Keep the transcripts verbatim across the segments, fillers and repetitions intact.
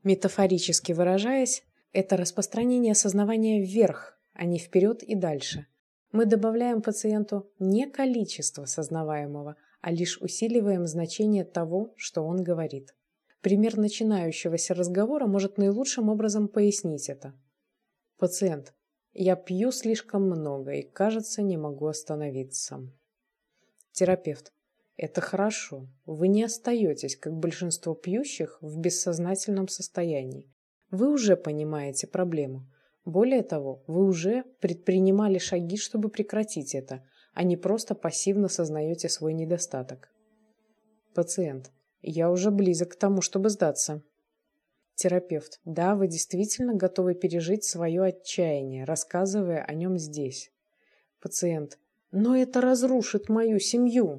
Метафорически выражаясь, это распространение сознавания вверх, а не вперед и дальше. Мы добавляем пациенту не количество сознаваемого, а лишь усиливаем значение того, что он говорит. Пример начинающегося разговора может наилучшим образом пояснить это. Пациент: я пью слишком много и, кажется, не могу остановиться. Терапевт: это хорошо. Вы не остаетесь, как большинство пьющих, в бессознательном состоянии. Вы уже понимаете проблему. Более того, вы уже предпринимали шаги, чтобы прекратить это, а не просто пассивно сознаете свой недостаток. Пациент: я уже близок к тому, чтобы сдаться. Терапевт: да, вы действительно готовы пережить свое отчаяние, рассказывая о нем здесь. Пациент: но это разрушит мою семью.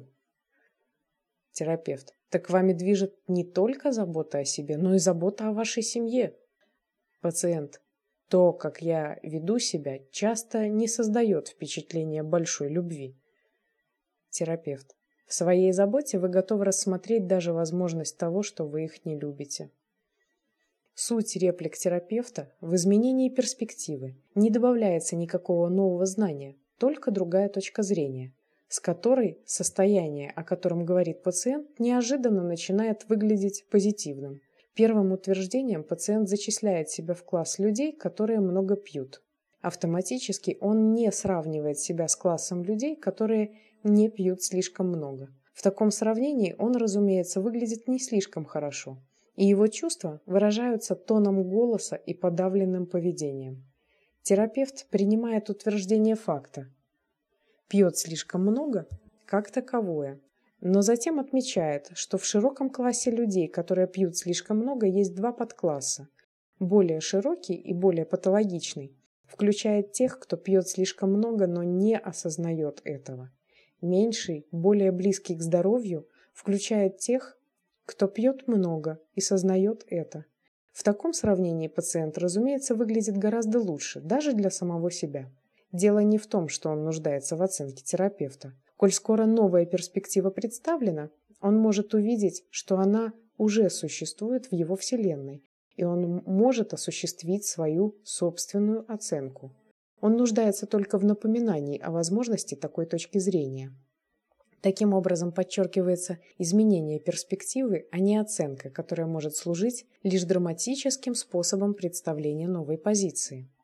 Терапевт: так вами движет не только забота о себе, но и забота о вашей семье. Пациент: то, как я веду себя, часто не создает впечатления большой любви. Терапевт: в своей заботе вы готовы рассмотреть даже возможность того, что вы их не любите. Суть реплик терапевта в изменении перспективы. Не добавляется никакого нового знания, только другая точка зрения, с которой состояние, о котором говорит пациент, неожиданно начинает выглядеть позитивным. Первым утверждением пациент зачисляет себя в класс людей, которые много пьют. Автоматически он не сравнивает себя с классом людей, которые не пьют слишком много. В таком сравнении он, разумеется, выглядит не слишком хорошо, и его чувства выражаются тоном голоса и подавленным поведением. Терапевт принимает утверждение факта. Пьет слишком много как таковое, но затем отмечает, что в широком классе людей, которые пьют слишком много, есть два подкласса. Более широкий и более патологичный включает тех, кто пьет слишком много, но не осознает этого. Меньший, более близкий к здоровью, включает тех, кто пьет много и сознает это. В таком сравнении пациент, разумеется, выглядит гораздо лучше, даже для самого себя. Дело не в том, что он нуждается в оценке терапевта. Коль скоро новая перспектива представлена, он может увидеть, что она уже существует в его вселенной, и он может осуществить свою собственную оценку. Он нуждается только в напоминании о возможности такой точки зрения. Таким образом подчеркивается изменение перспективы, а не оценка, которая может служить лишь драматическим способом представления новой позиции.